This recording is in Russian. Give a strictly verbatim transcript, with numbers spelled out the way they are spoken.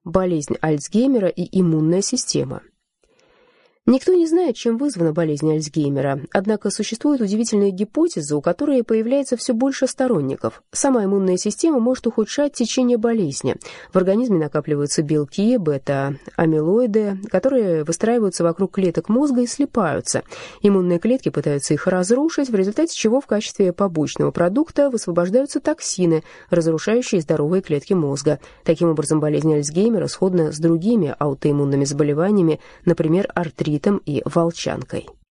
болезнь Альцгеймера и иммунная система. Никто не знает, чем вызвана болезнь Альцгеймера, однако существует удивительная гипотеза, у которой появляется все больше сторонников. Сама иммунная система может ухудшать течение болезни. В организме накапливаются белки, бета-амилоиды, которые выстраиваются вокруг клеток мозга и слипаются. Иммунные клетки пытаются их разрушить, в результате чего в качестве побочного продукта высвобождаются токсины, разрушающие здоровые клетки мозга. Таким образом, болезнь Альцгеймера сходна с другими аутоиммунными заболеваниями, например, артритом и волчанкой.